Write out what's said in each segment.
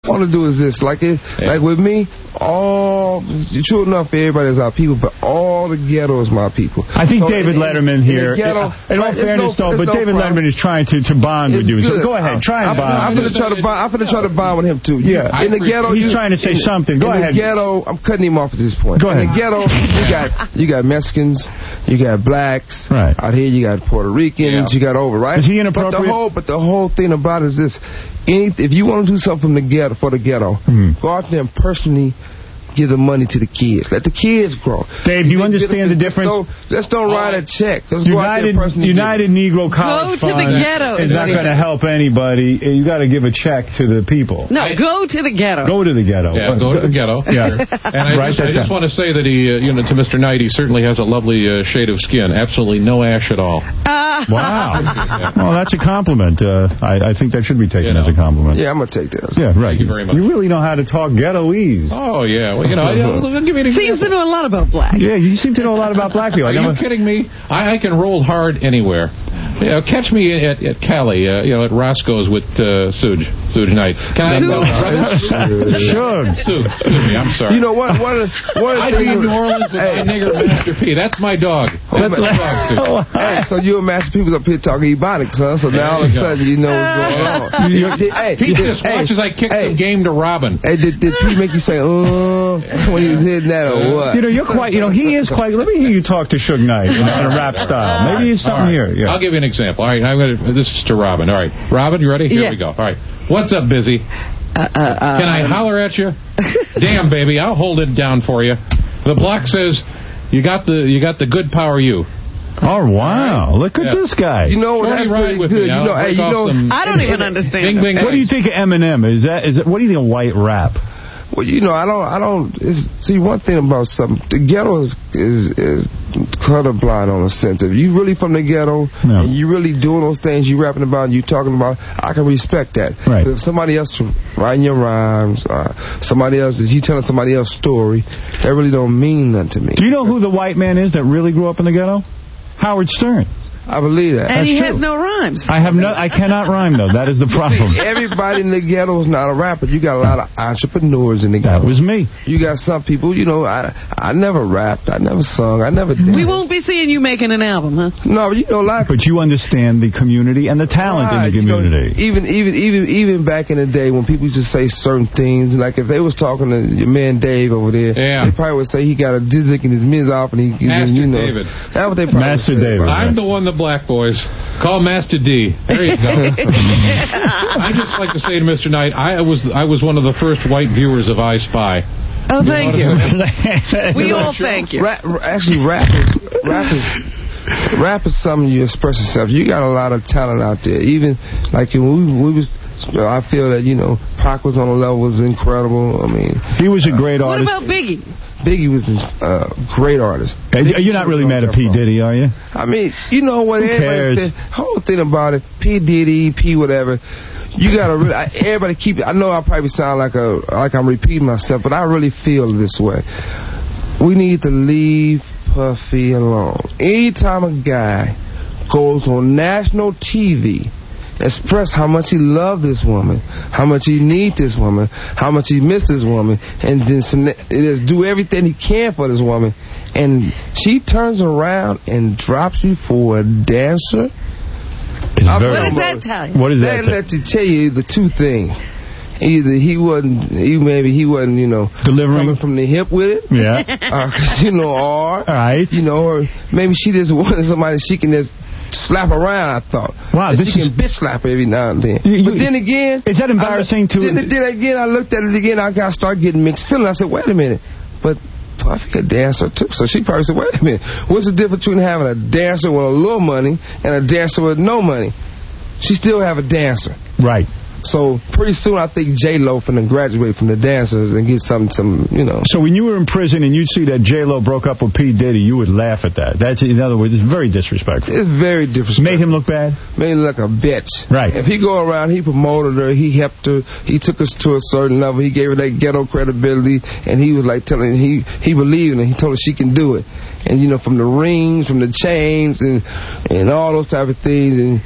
All I want to do is this, like with me, true enough, everybody's our people, but all the ghetto is my people. I think David Letterman here, in all fairness though, but David Letterman is trying to bond with you. So go ahead, try and bond. I'm going to try to bond with him too. Yeah, in the ghetto, he's trying to say something. Go ahead. In the ghetto, I'm cutting him off at this point. Go ahead. In the ghetto, you got Mexicans, you got blacks. Right. Out here, you got Puerto Ricans. You got right. Is he inappropriate? But the whole thing about it is this. If you want to do something for the ghetto, go out there and personally give the money to the kids. Let the kids grow. Dave, do you understand the difference? Let's don't write a check. Let's United Negro College Fund to the ghetto is not going to help anybody. You got to give a check to the people. No, go to the ghetto. Go to the ghetto. Yeah, go to the ghetto. Yeah. And I just want to say that he, to Mr. Knight, he certainly has a lovely shade of skin. Absolutely no ash at all. Wow. Well, that's a compliment. I think that should be taken as a compliment. Yeah, I'm going to take this. Yeah, right. Thank you very much. You really know how to talk ghettoese. Oh, yeah. Well, I'll give you an example. Seems to know a lot about black. Yeah, you seem to know a lot about black people. Are you kidding me? I can roll hard anywhere. Catch me at Cali, at Roscoe's with Suge Knight. Sure. Suge, excuse me, I'm sorry. You know what? I'd be in New Orleans with my nigger Master P. That's my dog. That's my dog, Suge. Hey, so you and Master P was up here talking Ebonics, huh? So now all of a sudden you know what's going on. Pete just watches I kick some game to Robin. Hey, did Pete make you say, when he was hitting that or what? You're quite, he is quite, let me hear you talk to Suge Knight in a rap style. Maybe there's something here. Yeah. I'll give you an example. All right, this is to Robin. All right, Robin, you ready? Here we go. All right, what's up, Busy? Can I holler at you? Damn, baby, I'll hold it down for you. The block says, you got the good power, you. Oh, wow. Look at this guy. You know, that's pretty good. I don't even understand. What do you think of Eminem? Is that what do you think of white rap? Well, I don't. See, one thing about something, the ghetto is colorblind on a sense. If you really from the ghetto and you really doing those things you rapping about and you talking about, I can respect that. Right. But if somebody else writing your rhymes, somebody else, if you telling somebody else's story, that really don't mean nothing to me. Do you know who the white man is that really grew up in the ghetto? Howard Stern. I believe that. And he has no rhymes. I cannot rhyme, though. That is the problem. See, everybody in the ghetto is not a rapper. You got a lot of entrepreneurs in the ghetto. That was me. You got some people, I never rapped. I never sung. I never danced. We won't be seeing you making an album, huh? No, but you understand the community and the talent in the community. Even back in the day when people used to say certain things, like if they was talking to your man Dave over there, they probably would say he got a dizzick in his miz off and David. That's what they probably Master David. I'm the one that black boys. Call Master D. There you go. I'd just like to say to Mr. Knight, I was one of the first white viewers of I Spy. Oh, thank you. We all thank you. Actually, rap is something you express yourself. You got a lot of talent out there. Even like when we was, I feel that Pac was on a level was incredible. I mean, he was a great artist. What about Biggie? Biggie was a great artist. You're not really mad at P. Diddy, are you? I mean, you know what? Everybody said, whole thing about it, P. Diddy, P. whatever. You gotta really, everybody keep it. I know I probably sound like I'm repeating myself, but I really feel this way. We need to leave Puffy alone. Anytime a guy goes on national TV, express how much he loved this woman, how much he needs this woman, how much he missed this woman, and just do everything he can for this woman, and she turns around and drops you for a dancer. What does that tell you? What is that? That lets you tell you the two things. Either he wasn't, delivering coming from the hip with it. Yeah. Or right. Or maybe she just wanted somebody she can just slap around, I thought. Wow, she can bitch slap her every now and then. But then again... Is that embarrassing to... Then again, I looked at it again, I got to start getting mixed feelings. I said, wait a minute. But Puffy could dance her too. So she probably said, wait a minute. What's the difference between having a dancer with a little money and a dancer with no money? She still have a dancer. Right. So pretty soon I think J-Lo finna graduate from the dancers and get some. So when you were in prison and you'd see that J-Lo broke up with P. Diddy, you would laugh at that. That's, in other words, it's very disrespectful. It's very disrespectful. Made him look bad? Made him look like a bitch. Right. If he go around, he promoted her, he helped her, he took us to a certain level, he gave her that ghetto credibility, and he was like telling he believed in her, he told her she can do it. And, from the rings, from the chains, and all those type of things, and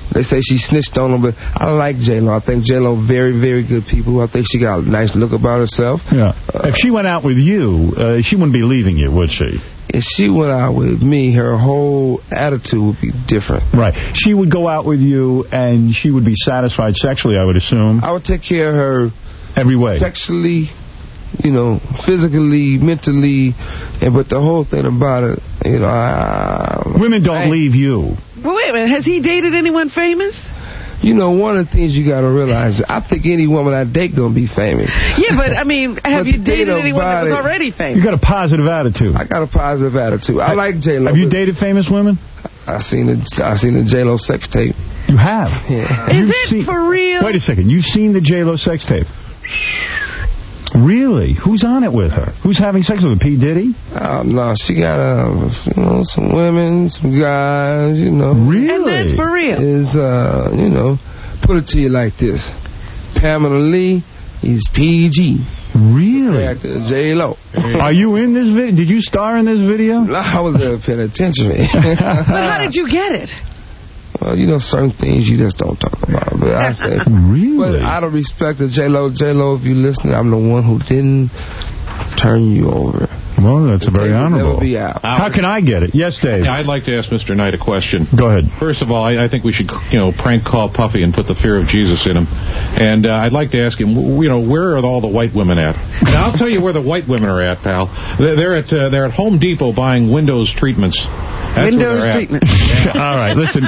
They say she snitched on him, but I like J-Lo. I think J-Lo very, very good people. I think she got a nice look about herself. Yeah. If she went out with you, she wouldn't be leaving you, would she? If she went out with me, her whole attitude would be different. Right. She would go out with you, and she would be satisfied sexually, I would assume. I would take care of her every way. Sexually, you know, physically, mentally, but the whole thing about it, you know, women don't leave you. Well, wait a minute. Has he dated anyone famous? You know, one of the things you got to realize, I think any woman I date going to be famous. Yeah, but, I mean, have you dated anyone that was already famous? You got a positive attitude. I got a positive attitude. I like J-Lo. Have you dated famous women? I seen the J-Lo sex tape. You have? Yeah. Is it for real? Wait a second. You've seen the J-Lo sex tape? Really? Who's on it with her? Who's having sex with her? P. Diddy? No, she got you know, some women, some guys, you know. Really? And that's for real? Is, you know, put it to you like this. Pamela Lee is PG. Really? Actor J-Lo. Are you in this video? Did you star in this video? No, I was in a penitentiary. But how did you get it? Well, you know, certain things you just don't talk about. But I say, really? But out of respect to J-Lo, if you listen, I'm the one who didn't turn you over. Well, that's a very honorable. Never be out. How can I get it? Yes, Dave. Yeah, I'd like to ask Mr. Knight a question. Go ahead. First of all, I think we should, you know, prank call Puffy and put the fear of Jesus in him. And I'd like to ask him, you know, where are all the white women at? Now, I'll tell you where the white women are at, pal. They're at Home Depot buying Windows treatments. That's Windows treatment. All right, listen.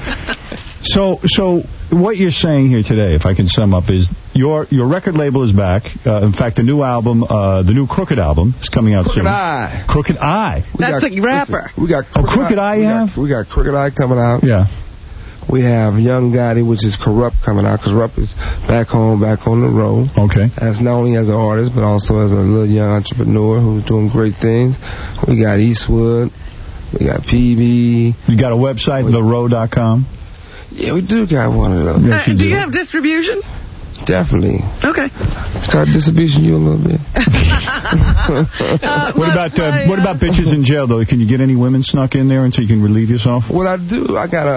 So what you're saying here today, if I can sum up, is your record label is back. In fact, the new album, the new Crooked album, is coming out soon. Crooked Eye. That's the rapper. Listen, we got Crooked Eye. We got Crooked Eye coming out. Yeah. We have Young Gotti, which is Corrupt, coming out, because Corrupt is back home, back on the road. Okay. As not only as an artist, but also as a little young entrepreneur who's doing great things. We got Eastwood. We got PB. You got a website, therow.com? Yeah, we do got one of those. Yes, do you have distribution? Definitely. Okay. Start distribution you a little bit. What about bitches in jail, though? Can you get any women snuck in there until you can relieve yourself? What I do, I got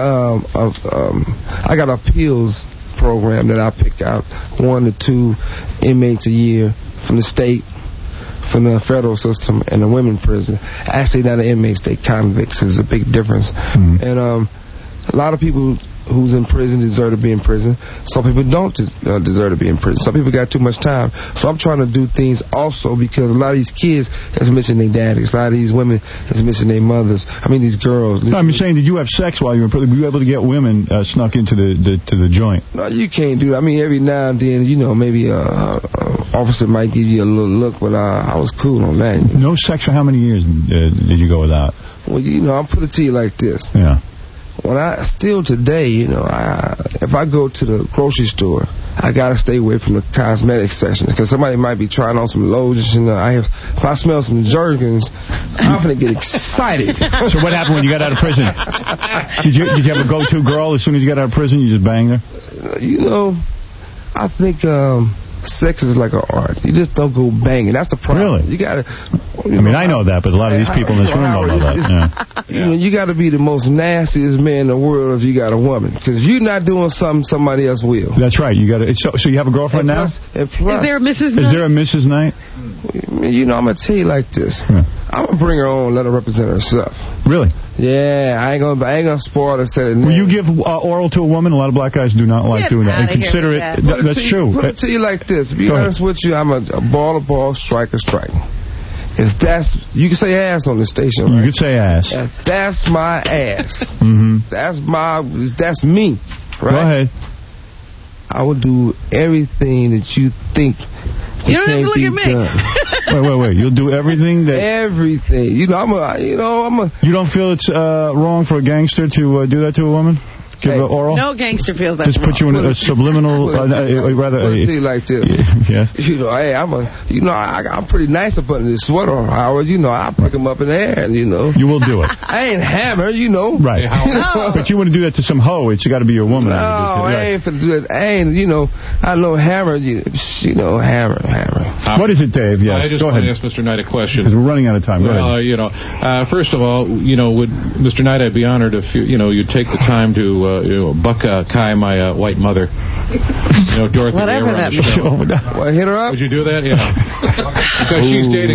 an appeals program that I pick out 1 to 2 inmates a year from the state, from the federal system, and the women prison. Actually, not the inmates, they convicts. Is a big difference. Mm-hmm. And a lot of people who's in prison deserve to be in prison. Some people don't deserve to be in prison. Some people got too much time. So I'm trying to do things also because a lot of these kids is missing their daddies. A lot of these women is missing their mothers. I mean, these girls. No, I'm saying, did you have sex while you were in prison? Were you able to get women snuck into the joint? No, you can't do that. I mean, every now and then, you know, maybe an officer might give you a little look, but I was cool on that. No sex for how many years did you go without? Well, you know, I'll put it to you like this. Yeah. When still today, you know, if I go to the grocery store, I gotta stay away from the cosmetic sections because somebody might be trying on some lotions. And if I smell some Jergens, I'm gonna get excited. So what happened when you got out of prison? Did you have a go-to girl as soon as you got out of prison? You just banged her? You know, I think sex is like an art. You just don't go banging. That's the problem. Really? You gotta. I mean, I know that, but a lot of these people in this room don't know that. Yeah. You got to be the most nastiest man in the world if you got a woman, because if you're not doing something, somebody else will. That's right. You got to. So you have a girlfriend now? And plus, is there a Mrs. Knight? Is there a Mrs. Knight? You know, I'm gonna tell you like this. Yeah. I'm gonna bring her on, let her represent herself. Really? Yeah, I ain't gonna spoil her. Will you give oral to a woman? A lot of black guys do not like doing that. And consider it. That's true. Put it to you like this. To be honest with you, I'm a ball, striker, strike. If that's, you can say ass on the station, right? You can say ass. If that's my ass. Mm-hmm. That's me, right? Go ahead. I will do everything that you think. You don't have to look at me. Wait. You'll do everything that... Everything. You know, I'm a... You don't feel it's wrong for a gangster to do that to a woman? Give her oral? No gangster feels that's just put you in a subliminal... Put it to you like this. Yes. You know, hey, I'm pretty nice up under this sweater, Howard. You know, I pick them up in the air, and you know. You will do it. I ain't hammer, you know. Right. But you want to do that to some hoe, it's got to be your woman. No, I ain't finna do that. I ain't, you know, I know hammer, you know, hammer. What is it, Dave? Yes. I just want to ask Mr. Knight a question. Because we're running out of time. Go ahead. You know, first of all, you know, would Mr. Knight, I'd be honored if you'd take the time to buck Kai, my white mother. You know, Dorothy. Whatever that means. What, hit her up? Would you do that? Yeah. Because she's dating